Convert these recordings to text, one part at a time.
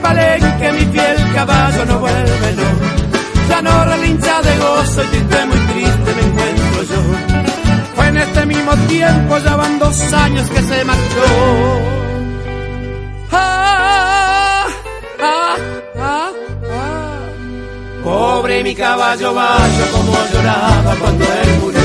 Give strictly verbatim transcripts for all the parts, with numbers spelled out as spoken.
palenque mi fiel caballo no vuelve, no. Ya no relincha de gozo y triste, muy triste me encuentro yo. Fue en este mismo tiempo, ya van dos años que se marchó. Ah, ah, ah, ah. Pobre mi caballo bayo, como lloraba cuando él murió.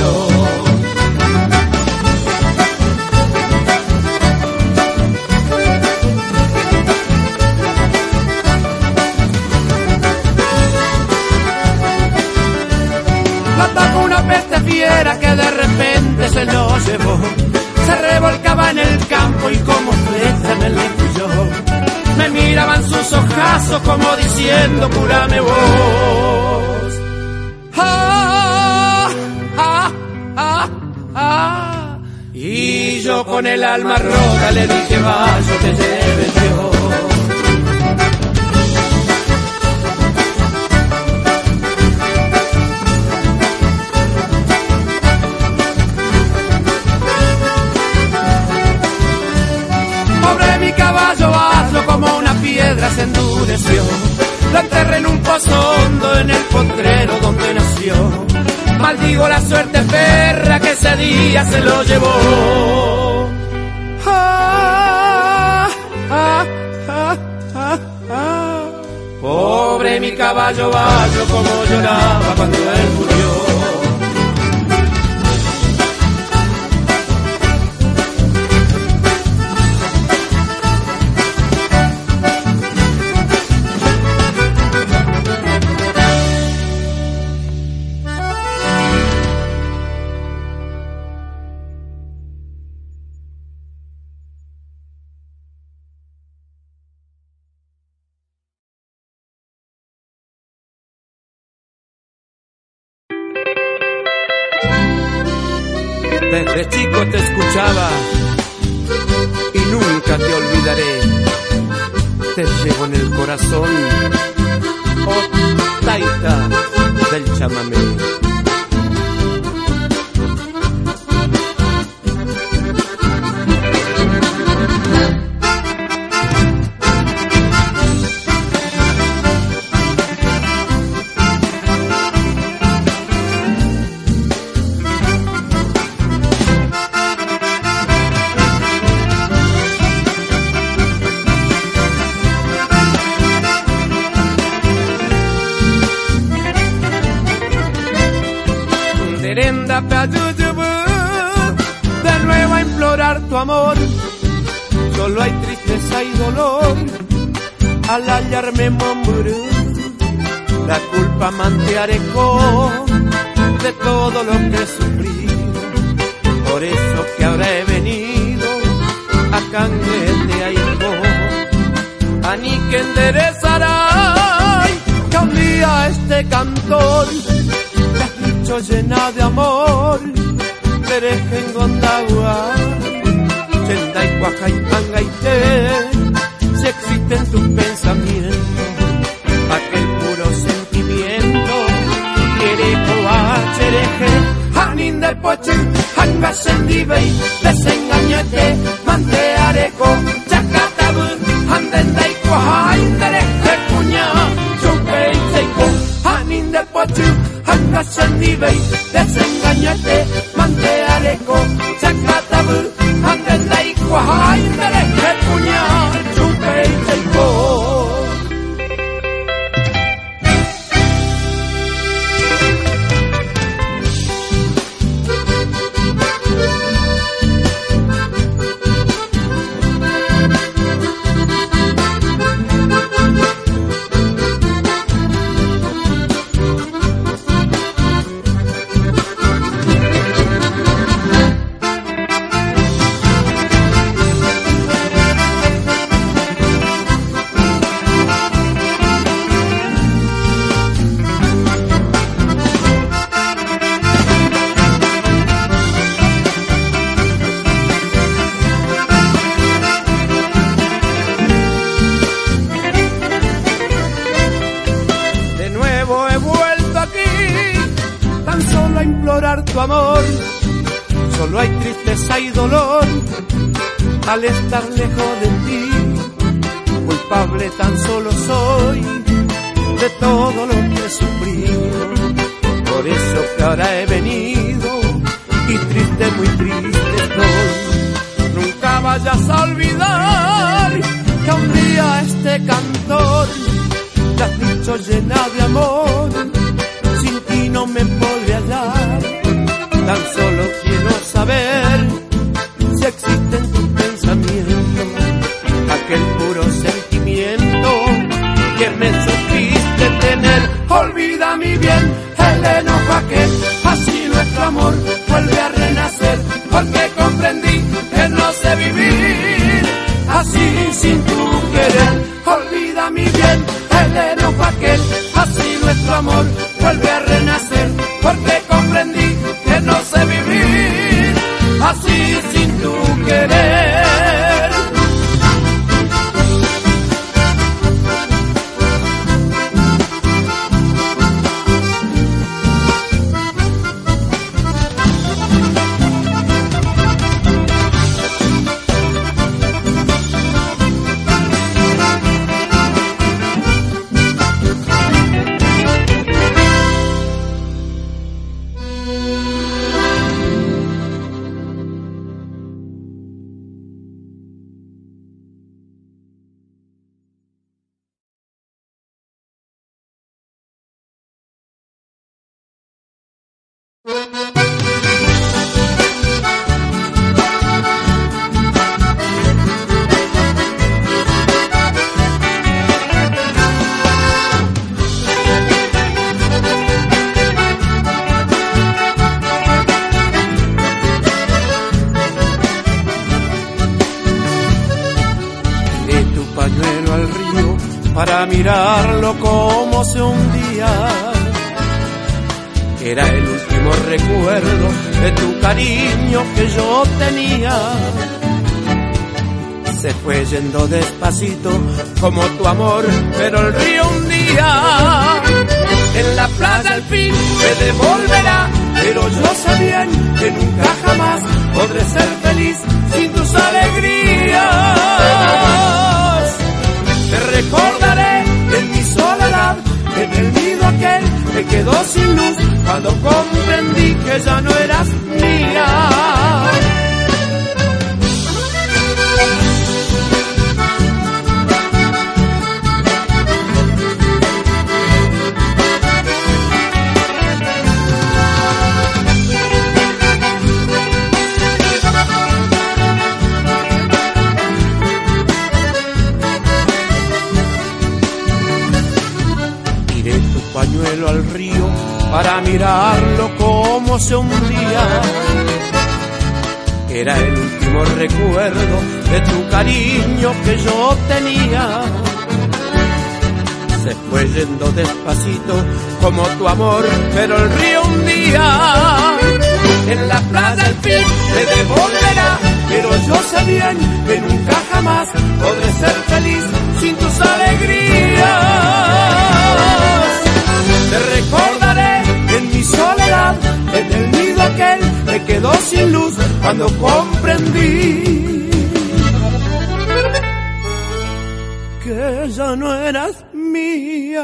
Lo atacó una peste fiera que de repente se lo llevó. Se revolcaba en el campo y como flecha me le huyó. Me miraban sus ojazos como diciendo, cúrame vos. Ah, ah, ah, ah. Y yo con el alma rota le dije, vaya, te lleve Dios. Como una piedra se endureció, lo enterré en un pozo hondo en el potrero donde nació. Maldigo la suerte perra que ese día se lo llevó. Ah, ah, ah, ah, ah. Pobre mi caballo bayo, como lloraba cuando él murió. Desde chico te escuchaba y nunca te olvidaré. Te llevo en el corazón, oh taita del chamamé. De nuevo a implorar tu amor, solo hay tristeza y dolor al hallarme mombrú. La culpa mantearecó de todo lo que sufrí, por eso que ahora he venido a canguete a hijo, a ni que enderezará que un día este cantor llena de amor, Terejen Gondagua, Chenday, Cuajay, si existe en tus pensamientos aquel puro sentimiento, Quiere a Chereje, Hanin del Poche, Hangasendibey, desengañete, Manteareco, Chacatabun, Handenday, Cuajay, Tereje, Cuña, Chupey, Seiko, Hanin del Poche. Hangasendibey, desengañate, manteareco, chacatabu, andendai, cuajay, dereje, puñal, chupey, seiko. Tu amor, solo hay tristeza y dolor al estar lejos de ti. Muy culpable tan solo soy de todo lo que he sufrido. Por eso que ahora he venido y triste, muy triste estoy. Nunca vayas a olvidar que un día este cantor te has dicho llena de amor, sin ti no me podré hallar. Tan solo quiero saber si existe en tu pensamiento aquel puro sentimiento que me supiste tener. Olvida mi bien el enojo aquel, así nuestro amor vuelve a renacer, porque comprendí que no sé vivir así sin tu querer. Olvida mi bien el enojo aquel, así nuestro amor vuelve a renacer, porque comprendí que no sé vivir así sin tu querer. Para mirarlo como se hundía, era el último recuerdo de tu cariño que yo tenía. Se fue yendo despacito como tu amor, pero el río un día en la playa al fin me devolverá. Pero yo sé bien que nunca jamás podré ser feliz sin tus alegrías. Te recordaré en mi soledad, en el nido aquel que quedó sin luz, cuando comprendí que ya no eras mía. Pañuelo al río para mirarlo como se hundía. Era el último recuerdo de tu cariño que yo tenía. Se fue yendo despacito como tu amor, pero el río un día en la playa al fin te devolverá. Pero yo sé bien que nunca jamás podré ser feliz sin tus alegrías. Te recordaré en mi soledad, en el nido aquel me quedó sin luz, cuando comprendí que ya no eras mía.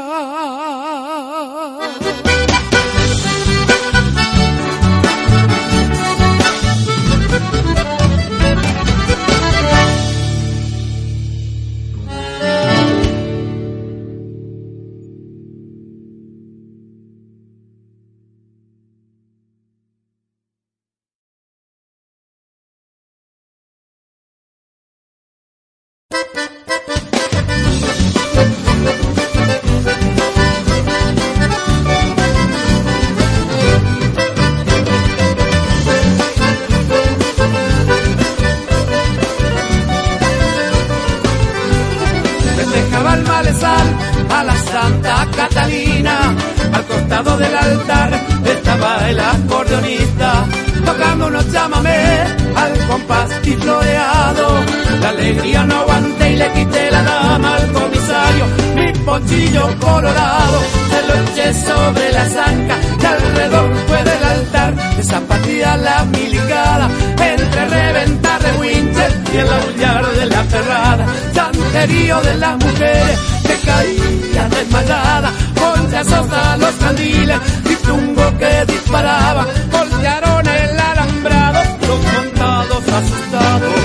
A la Santa Catalina, al costado del altar estaba el acordeonista, tocando unos chamamé al compás y floreado. La alegría no aguanté y le quité la dama al comisario, mi ponchillo colorado se lo eché sobre la zanca y alrededor fue del altar de zapatilla la milicada, entre reventar de winches y el aullar de la ferrada. llanterío de las mujeres que caían desmayadas, ponchazos a los candiles y tungo que disparaba, voltearon el alambrado, los montados asustados.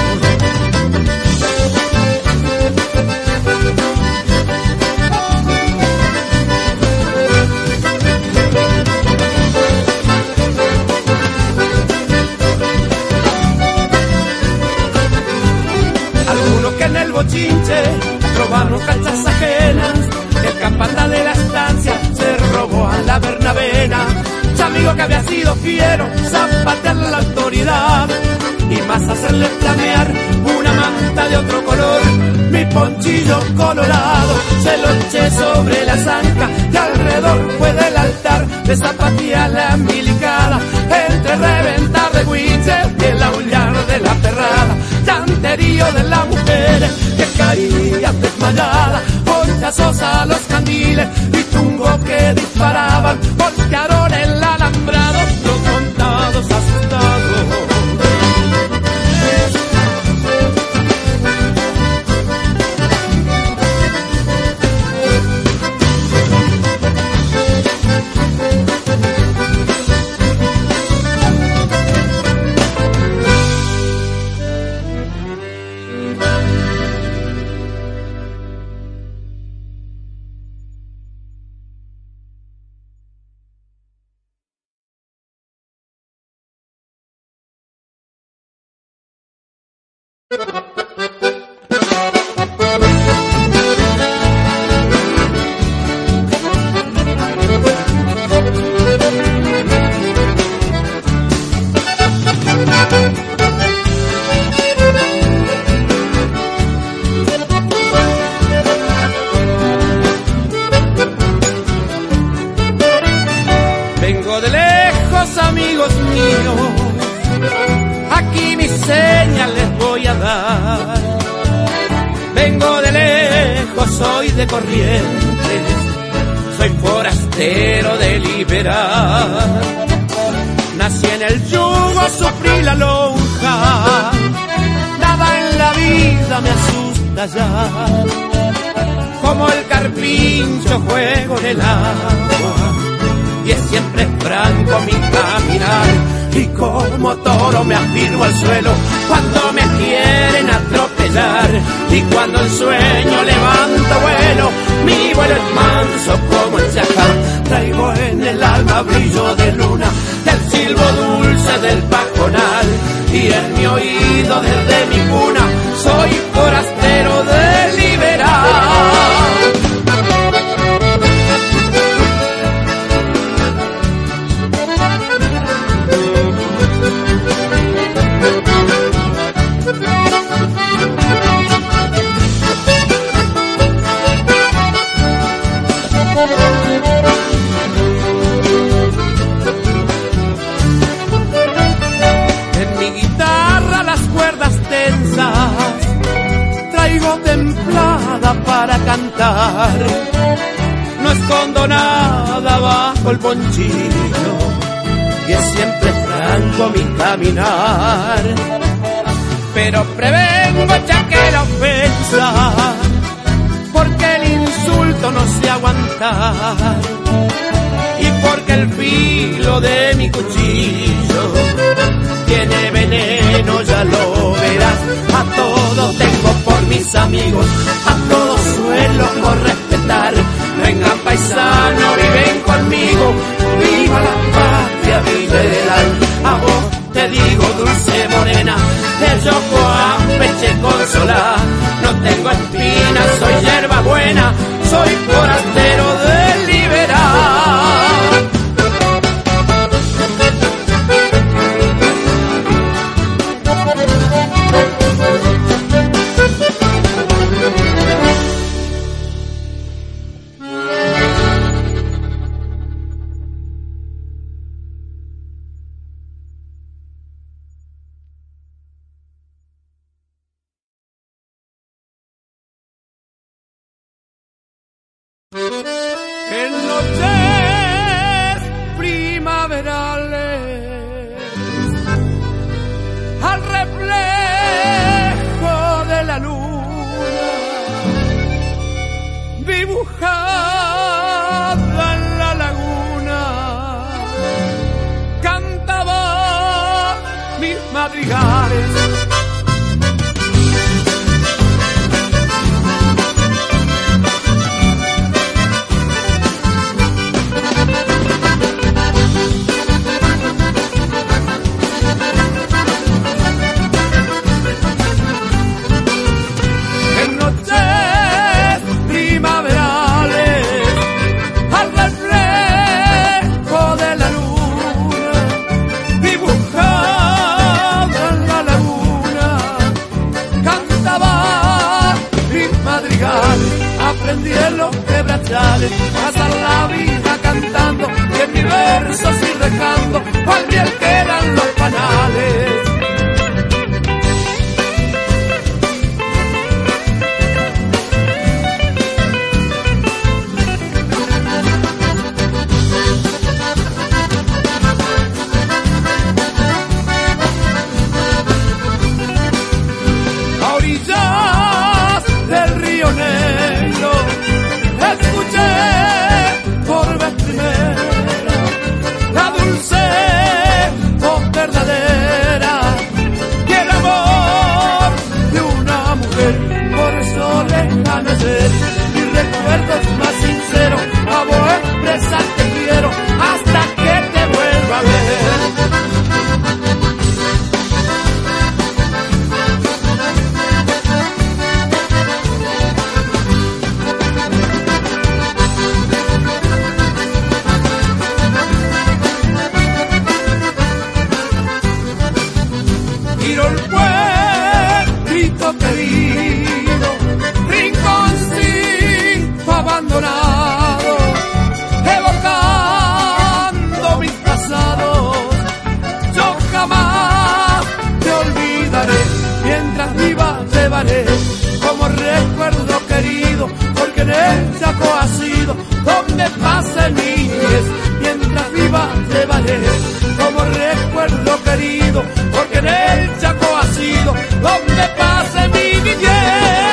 En el bochinche robaron cachas ajenas, el capataz de la estancia se robó a la Bernabena. Chamigo que había sido fiero, zapatear la autoridad y más hacerle flamear una manta de otro color. Mi ponchillo colorado se lo eché sobre la zanca y alrededor fue del altar de zapatía la milicada, entre reventar de huiches y el aullar de la perrada. Llanterío de las mujeres que caían desmayadas, ponchazos a los candiles y tungo que disparaban, voltearon el alambrado, los montados asustados. Vengo de lejos, amigos míos, aquí mi seña les voy a dar. Vengo de lejos, soy de Corrientes, soy forastero de liberar. Nací en el yugo, sufrí la lonja, nada en la vida me asusta ya. Como el carpincho juego en el agua y es siempre franco mi caminar. Y como toro me afirmo al suelo cuando me quieren atropellar. Y cuando el sueño levanto vuelo, mi vuelo es manso como el chacal. Traigo en el alma brillo de luna, del silbo dulce del pajonal. Y en mi oído desde mi cuna soy forastero de liberar. En mi guitarra las cuerdas tensas traigo templada para cantar. No escondo nada bajo el ponchillo y es siempre franco mi caminar. Pero prevengo ya que la ofensa, porque el insulto no sé aguantar. Y porque el filo de mi cuchillo tiene veneno, ya lo verás. A todo tengo por mis amigos, a todos suelo por respetar. Vengan paisano, viven conmigo, viva la patria liberal. A vos te digo dulce morena, de Yocoampeche consolar. No tengo espinas, soy hierba buena, soy forastero de liberar. En noches primaverales, al reflejo de la luna, dibujada en la laguna, cantaba mis madrigales. Aprendí en los quebrachales, pasar la vida cantando y en mis versos ir dejando cual miel que eran los panales. A orillas del río Negro escuché por vez primera la dulce voz verdadera y el amor de una mujer. Por eso déjame ser mis recuerdos más sinceros, a vos expresar te quiero hasta que te vuelva a ver. Tiro el pueblito querido, rinconcito abandonado, evocando mis pasados. Yo jamás te olvidaré, mientras viva llevaré como recuerdo querido, porque en el Chaco ha sido donde pase mi niñez. Mientras viva llevaré como recuerdo querido, porque en el Chaco ha sido donde pase mi niñez.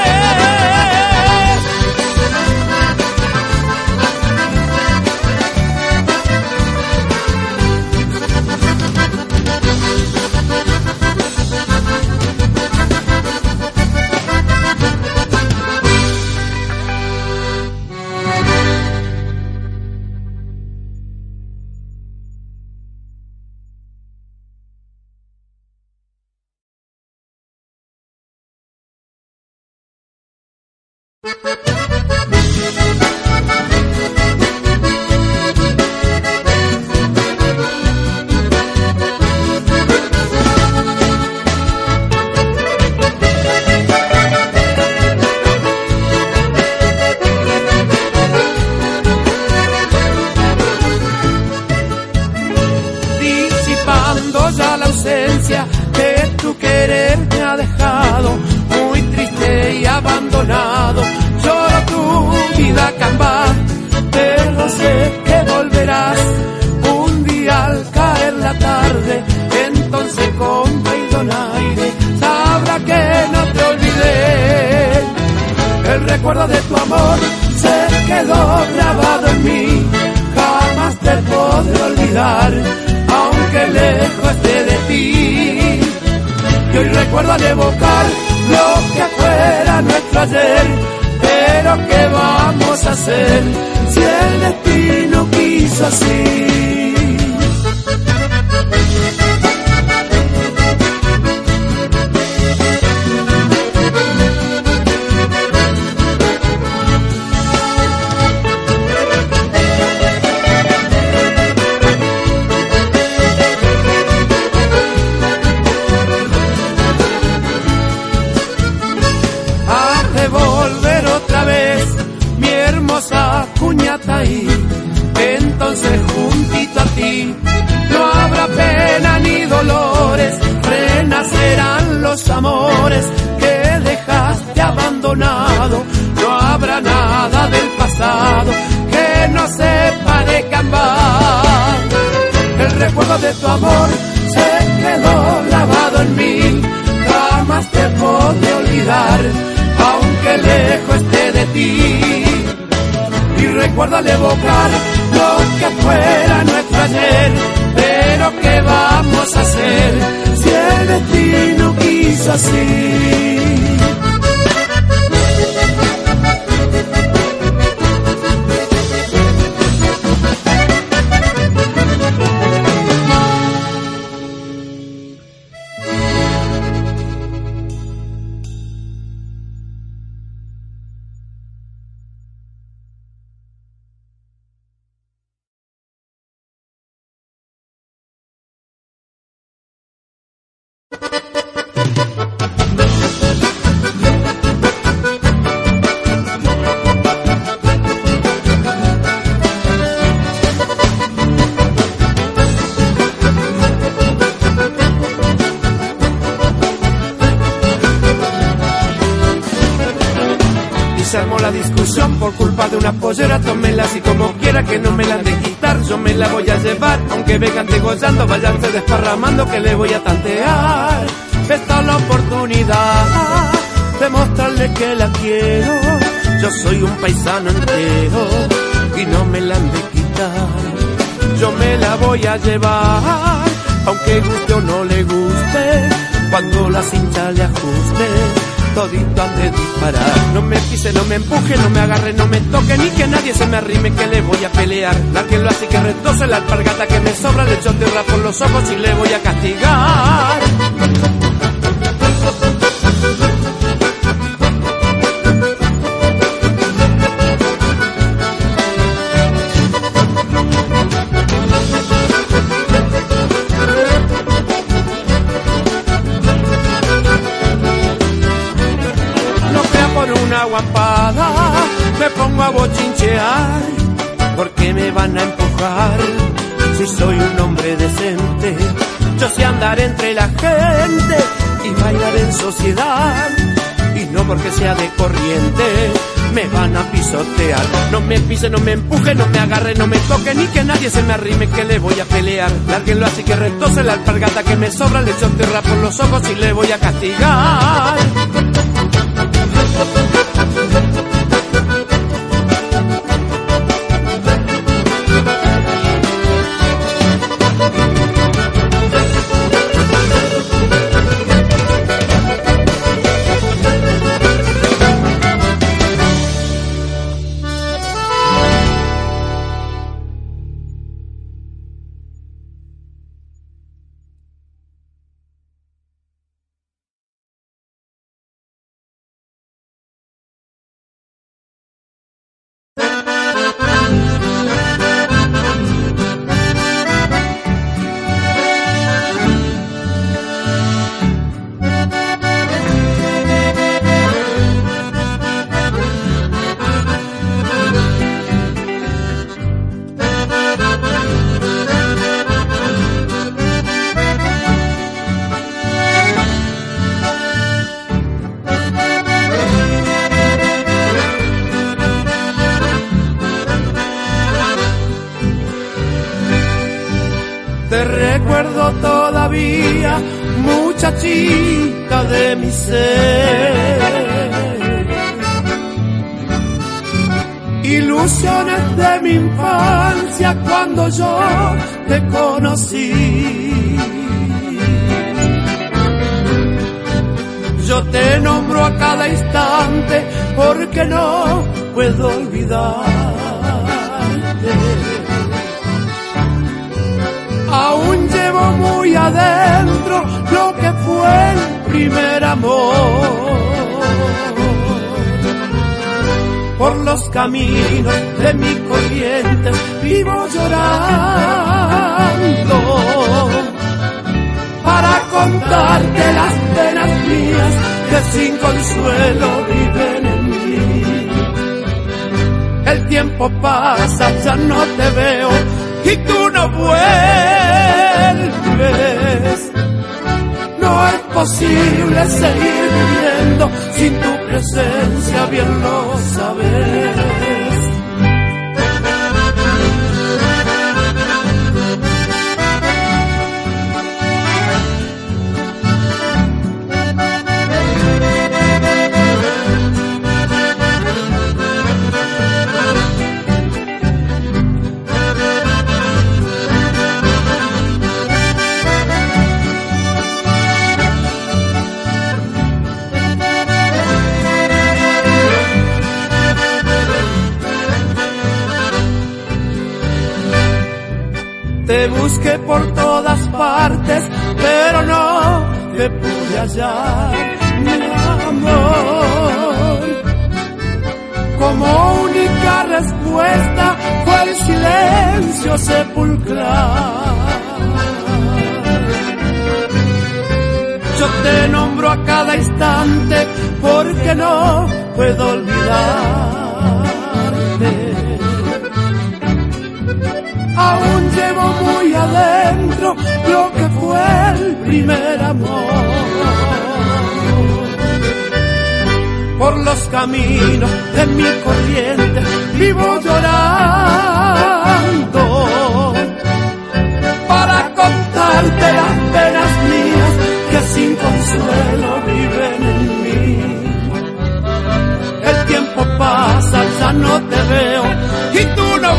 Disipando ya la ausencia que tu querer me ha dejado, muy triste y abandonado. Lloro tu vida cambiar, pero sé que volverás un día al caer la tarde. Entonces con y donaire sabrá que no te olvidé. El recuerdo de tu amor se quedó grabado en mí, jamás te podré olvidar, aunque lejos esté de ti. Y hoy recuerdo al evocar lo que fuera nuestro ayer, pero ¿qué vamos a hacer si el destino quiso así? Cuñataí, entonces juntito a ti no habrá pena ni dolores, renacerán los amores que dejaste abandonado. No habrá nada del pasado que no sepa de cambiar. El recuerdo de tu amor se quedó grabado en mí, jamás te podré olvidar, aunque lejos esté de ti. recuerdo al evocar lo que fuera nuestro ayer. Pero ¿qué vamos a hacer si el destino quiso así? Se armó la discusión por culpa de una pollera, tómela así como quiera, que no me la han de quitar, yo me la voy a llevar, aunque vengan degollando, váyanse desparramando, que le voy a tantear. Esta es la oportunidad de mostrarle que la quiero, yo soy un paisano entero y no me la han de quitar. Yo me la voy a llevar, aunque guste o no le guste, cuando la cincha le ajuste, todito han de disparar. No me pise, no me empuje, no me agarre, no me toque, ni que nadie se me arrime, que le voy a pelear. Lárguenlo así que retose la alpargata que me sobra, le echo tierra por los ojos y le voy a castigar. Aguampada, me pongo a bochinchear, porque me van a empujar, si soy un hombre decente, yo sé andar entre la gente y bailar en sociedad, y no porque sea de corriente, me van a pisotear. No me pise, no me empuje, no me agarre, no me toque, ni que nadie se me arrime, que le voy a pelear. Lárguenlo así que retose la alpargata que me sobra, le echo tierra por los ojos y le voy a castigar. Te recuerdo todavía, muchachita de mi ser. Ilusiones de mi infancia cuando yo te conocí. Yo te nombro a cada instante porque no puedo olvidarte. Aún llevo muy adentro lo que fue el primer amor. Por los caminos de mi corriente vivo llorando, para contarte las penas mías que sin consuelo viven en mí. El tiempo pasa, ya no te veo y tú no vuelves. No es posible seguir viviendo sin tu presencia, bien lo sabes. Te busqué por todas partes, pero no te pude hallar, mi amor. Como única respuesta fue el silencio sepulcral. Yo te nombro a cada instante porque no puedo olvidarte. Aún llevo muy adentro lo que fue el primer amor. Por los caminos de mi corriente vivo llorando para contarte las penas mías que sin consuelo viven en mí. El tiempo pasa, ya no te veo y tú no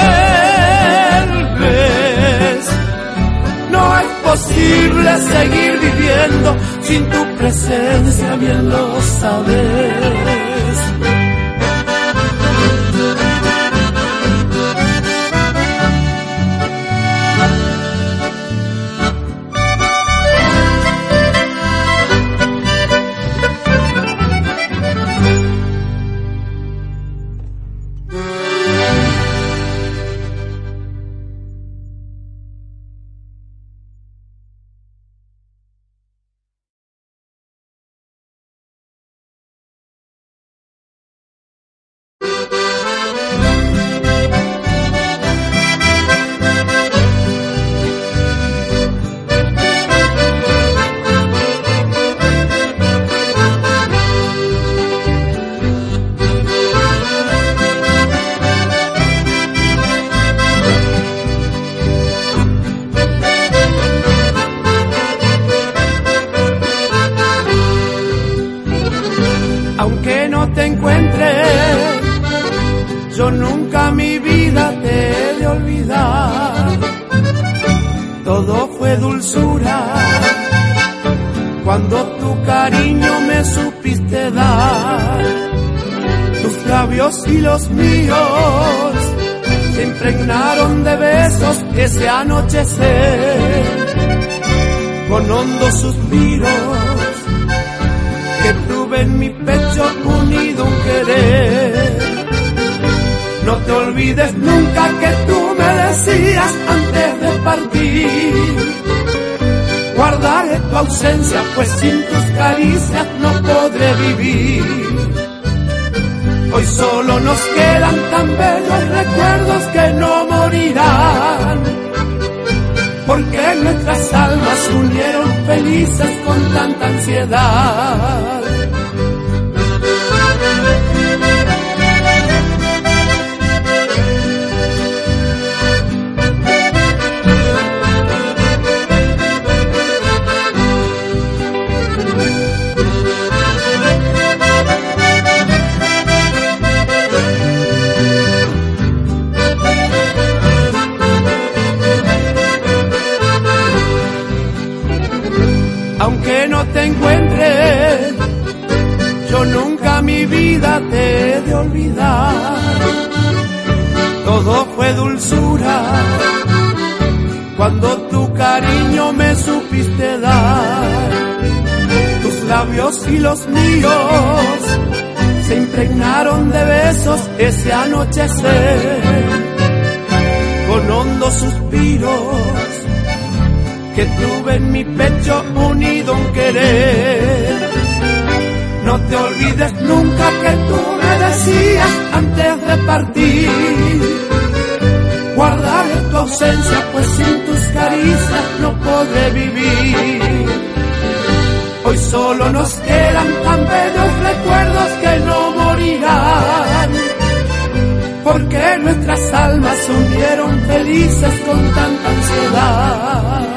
vuelves. No es posible seguir viviendo sin tu presencia, bien lo sabes. Aunque no te encuentre, yo nunca mi vida te he de olvidar. Todo fue dulzura cuando tu cariño me supiste dar. Tus labios y los míos se impregnaron de besos ese anochecer. Con hondos suspiros que tuve en mi pecho unido un querer. No te olvides nunca que tú me decías antes de partir: guardaré tu ausencia, pues sin tus caricias no podré vivir. Hoy solo nos quedan tan bellos recuerdos que no morirán, porque nuestras almas se unieron felices con tanta ansiedad. Aunque no te encuentre, yo nunca mi vida te he de olvidar. Todo fue dulzura cuando tu cariño me supiste dar. Tus labios y los míos se impregnaron de besos ese anochecer. Con hondos suspiros que tuve en mi pecho unido un querer. No te olvides nunca que tú me decías antes de partir: guardaré tu ausencia, pues sin tus caricias no podré vivir. Hoy solo nos quedan tan bellos recuerdos que no morirán, porque nuestras almas se unieron felices con tanta ansiedad.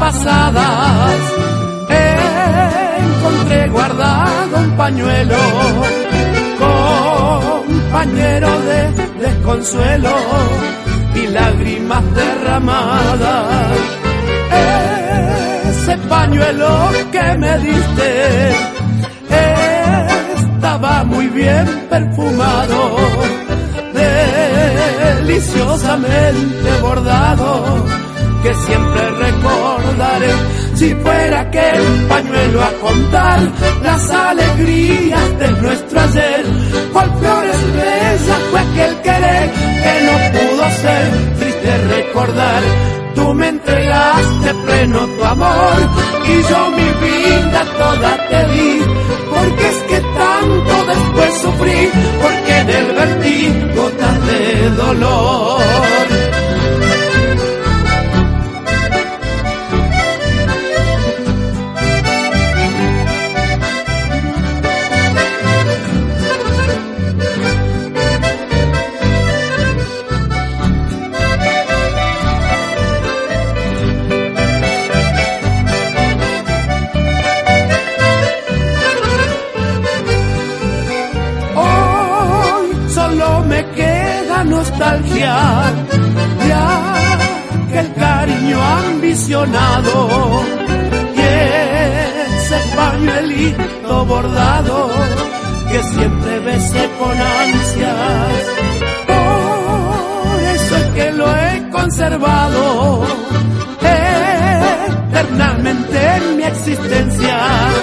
pasadas encontré guardado un pañuelo, compañero de desconsuelo y lágrimas derramadas. Ese pañuelo que me diste estaba muy bien perfumado, deliciosamente bordado, que siempre recordaré. Si fuera aquel pañuelo a contar las alegrías de nuestro ayer, cual flores bellas fue aquel querer que no pudo ser. Triste recordar, tú me entregaste pleno tu amor y yo mi vida toda te di, porque es que tanto después sufrí, porque en él vertí gotas de dolor. Nostalgia de aquel cariño ambicionado y ese pañuelito bordado que siempre besé con ansias. Por eso es que lo he conservado eternamente en mi existencia,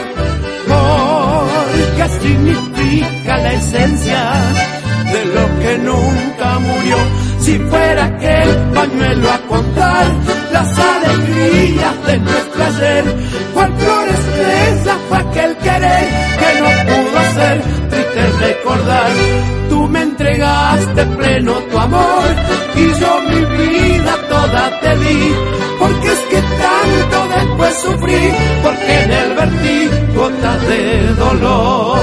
porque significa la esencia de lo que nunca murió. Si fuera aquel pañuelo a contar las alegrías de nuestro ayer, cual flores bellas fue aquel querer que no pudo ser. Triste recordar, tú me entregaste pleno tu amor y yo mi vida toda te di, porque es que tanto después sufrí, porque en él vertí gotas de dolor.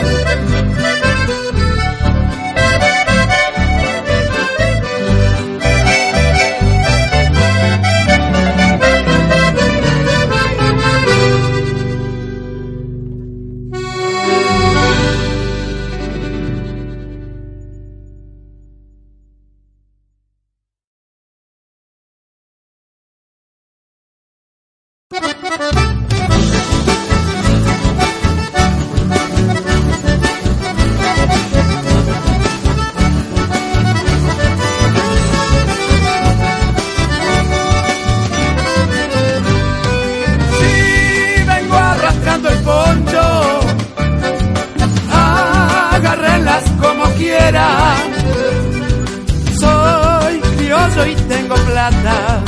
Soy criollo y tengo plata,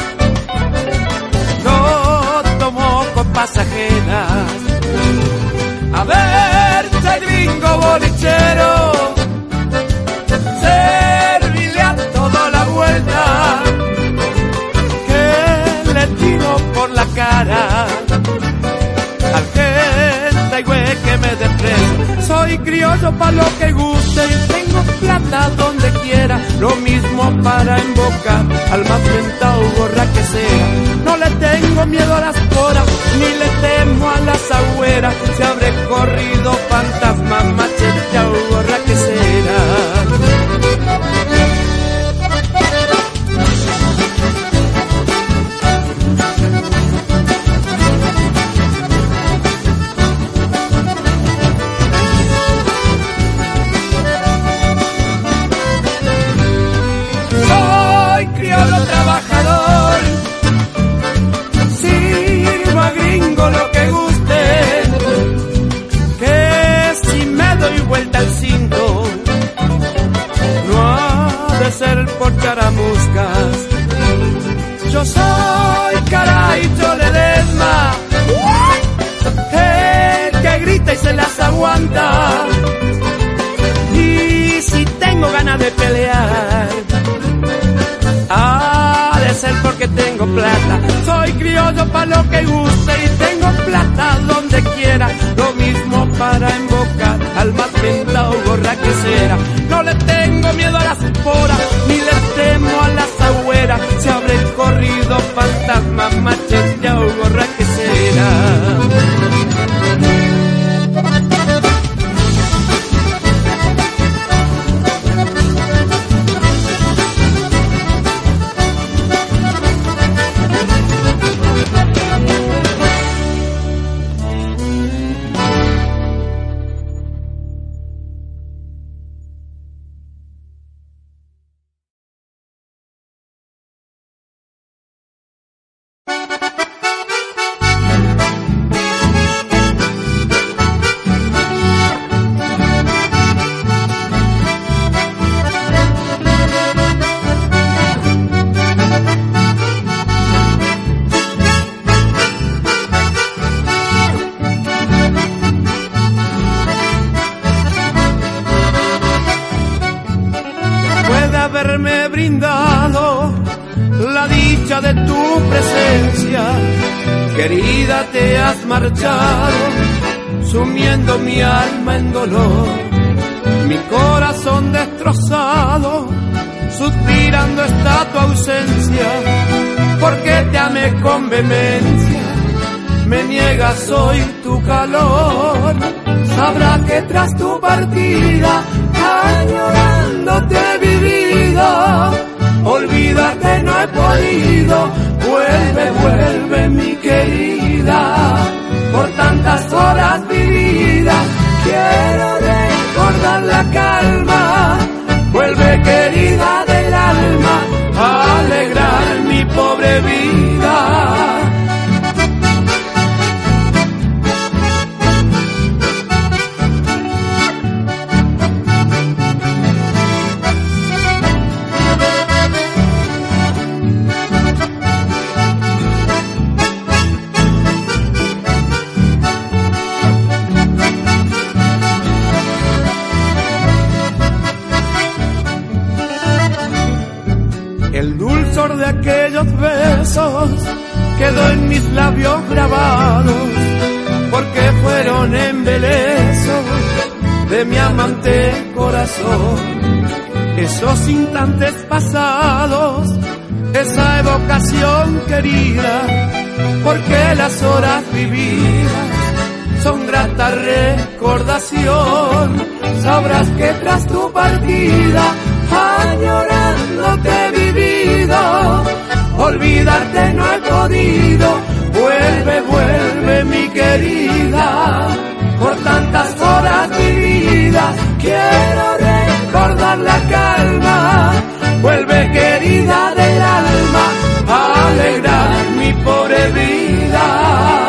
no tomo copas ajenas. A ver, che gringo bolichero, servile a todo la vuelta, que le tiro por la cara al gente güey que me desprende. Soy criollo pa' lo que guste y tengo plata donde quiera, lo mismo para embocar al más mentado gorra que sea. No le tengo miedo a las poras, ni le temo a las agüeras, se habré corrido fantasmas, machete o gorra que sea. Trabajador, sirva gringo lo que guste, que si me doy vuelta al cinto, no ha de ser por charamuscas. Yo soy Caraito Ledesma, el que grita y se las aguanta, y si tengo ganas de pelear, ha de ser porque tengo plata. Soy criollo pa' lo que guste y tengo plata donde quiera, lo mismo para embocar al más mentado gorra que será. No le tengo miedo a las esporas, ni le temo a las agüeras, se habré corrido fantasmas, machete o gorra dicha de tu presencia. Querida, te has marchado, sumiendo mi alma en dolor, mi corazón destrozado, suspirando está tu ausencia, porque te amé con vehemencia, me niegas hoy tu calor. Sabrás que tras tu partida, añorándote he vivido, olvídate no he podido. Vuelve, vuelve mi querida, por tantas horas vividas, quiero recordar la calma. Vuelve querida del alma, a alegrar mi pobre vida. De aquellos besos quedó en mis labios grabados, porque fueron embelezos de mi amante corazón. Esos instantes pasados, esa evocación querida, porque las horas vividas son grata recordación. Sabrás que tras tu partida, añorándote he vivido, olvidarte no he podido. Vuelve, vuelve mi querida, por tantas horas vividas, quiero recordar la calma. Vuelve querida del alma, a alegrar mi pobre vida.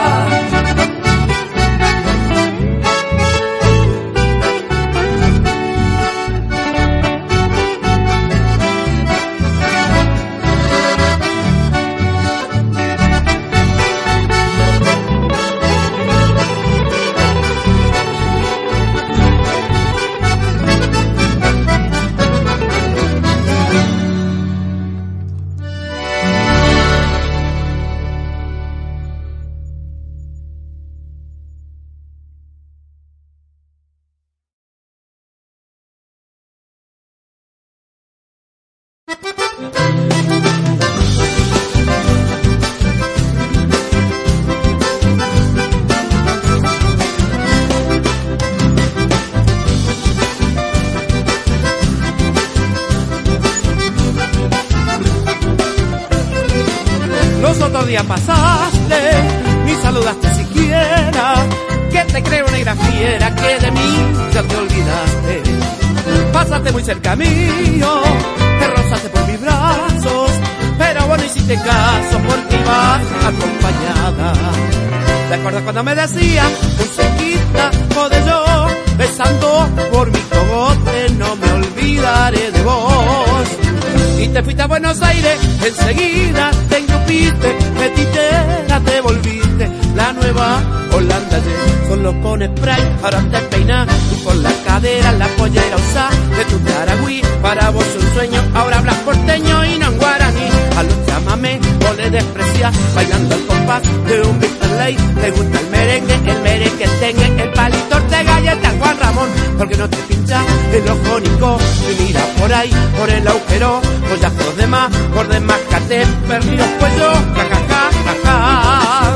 Los otros días pasaste, ni saludaste siquiera, que te creo negra fiera, que de mí ya te olvidaste. Pasaste muy cerca mío, te rozaste por mis brazos, pero vos no hiciste caso porque ibas acompañada. ¿Te acuerdas cuando me decía, muy cerquita, de yo, besando por mi cogote, no me olvidaré de vos? Y te fuiste a Buenos Aires, enseguida te engrupiste, petitera te volviste, la nueva Holanda de solo con spray, ahora te peinas y por la cadera la pollera usás de tu taragüí, para vos un sueño, ahora hablas porteño y no en guaraní. A los chamamé vos le desprecias, bailando al compás de un Big Ley. Te gusta el merengue, el merengue tengue, el palito Ortega y el tal Juan Ramón, porque no te pincha el ojo Nico y mira por ahí, por el agujero, pues ya por demás, por demás cate, perdidos pues yo, ja ja ja ja ja.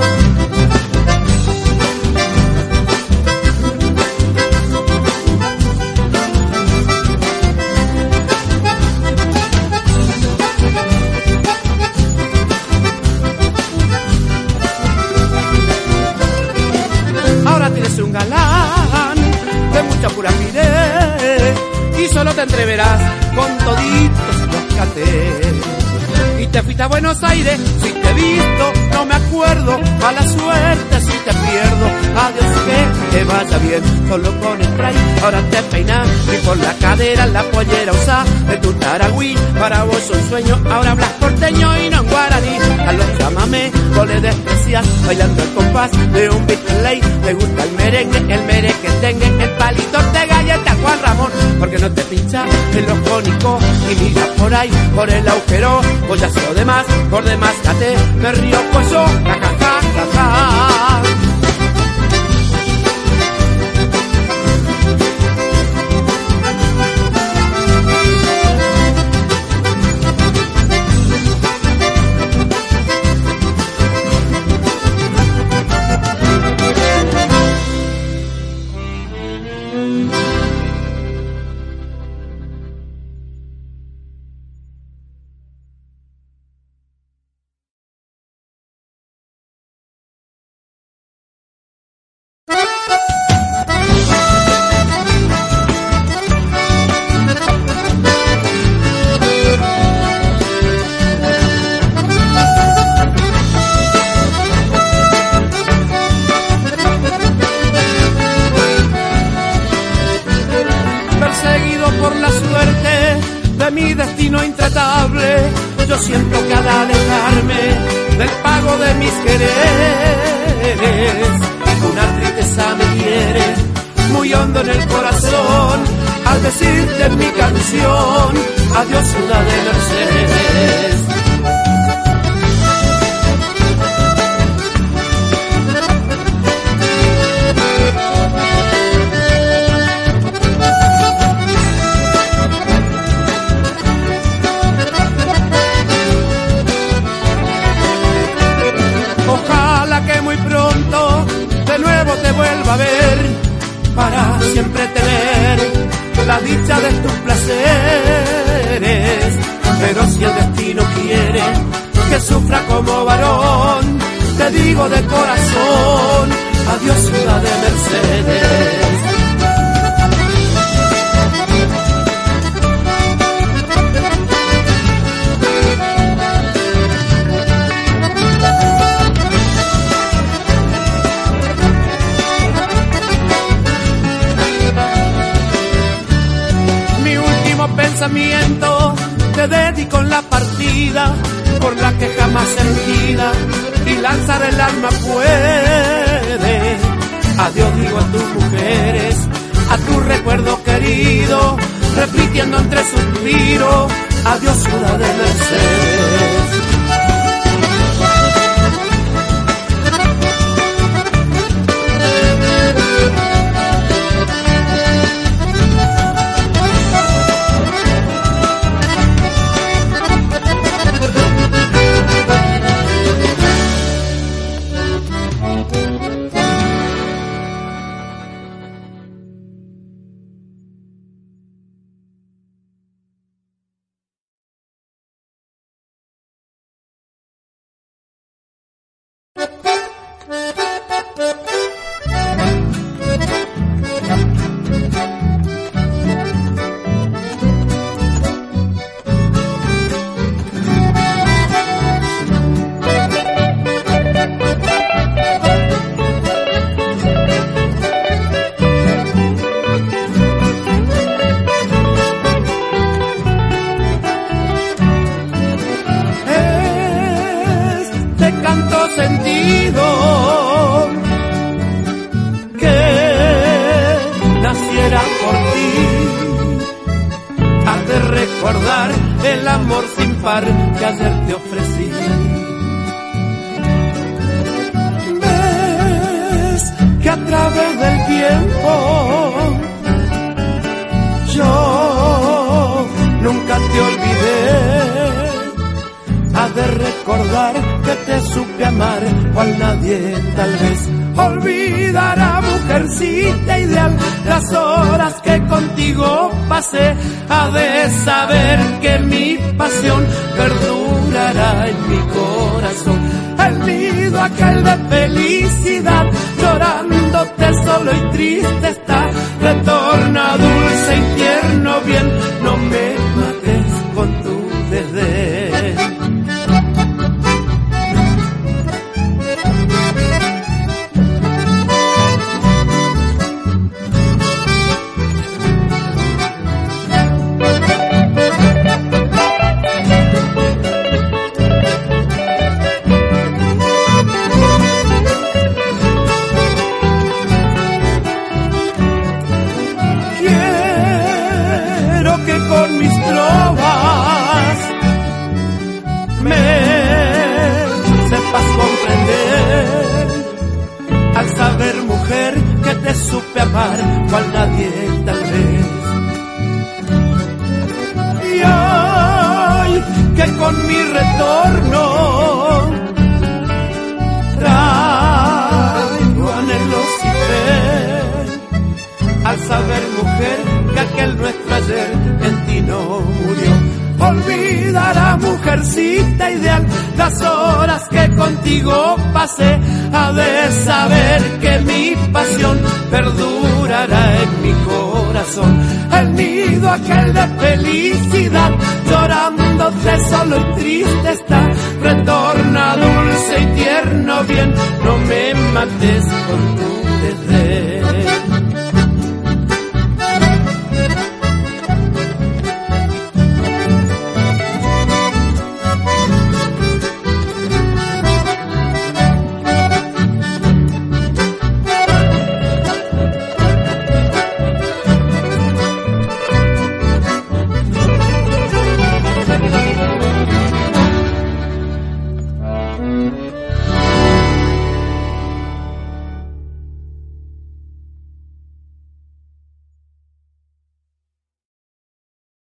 Un galán de mucha pura avidez y solo te entreverás con toditos los catés. Y te fuiste a Buenos Aires, si te he visto no me acuerdo, a la suerte si te pierdo, adiós que te vaya bien, solo con spray, ahora te peinas y por la cadera la pollera usás de tu taragüí, para vos un sueño, ahora hablas porteño y no en guaraní. A los chamamé vos le desprecias, bailando el compás de un Big Ley. Te gusta el merengue, el merengue tengue, el palito Ortega y el tal Juan Ramón, porque no te pincha el ojo Nico y mira por ahí, por el agujero, pues ya sé lo demás, por demás cate, me río pues yo, ja ja ja ja ja. Yo siento que al alejarme del pago de mis quereres, una tristeza me hiere muy hondo en el corazón al decirte en mi canción adiós ciudad de Mercedes. De nuevo te vuelvo a ver para siempre tener la dicha de tus placeres. Pero si el destino quiere que sufra como varón, te digo de corazón adiós ciudad de Mercedes. Pensamiento te dedico en la partida por la que jamás sentida y lanzar el alma puede. Adiós digo a tus mujeres, a tu recuerdo querido, repitiendo entre suspiros adiós ciudad de Mercedes. El amor sin par que ayer te ofrecí. Ves que a través del tiempo yo nunca te olvidé. Has de recordar que te supe amar cual nadie tal vez olvidará, mujercita ideal, las horas que contigo pasé. Ha de saber que mi pasión perdurará en mi corazón. El nido aquel de felicidad, llorándote solo y triste está. Retorna dulce y tierno bien, no me mates con tu desdén. supe amar cual nadie tal vez. Y hoy que con mi retorno traigo anhelos y fe, al saber, mujer, que aquel nuestro ayer en ti no murió. Olvidará, mujercita ideal, las horas que contigo pasé. Ha de saber que mi pasión perdurará en mi corazón. El nido aquel de felicidad, llorándote solo y triste está, retornado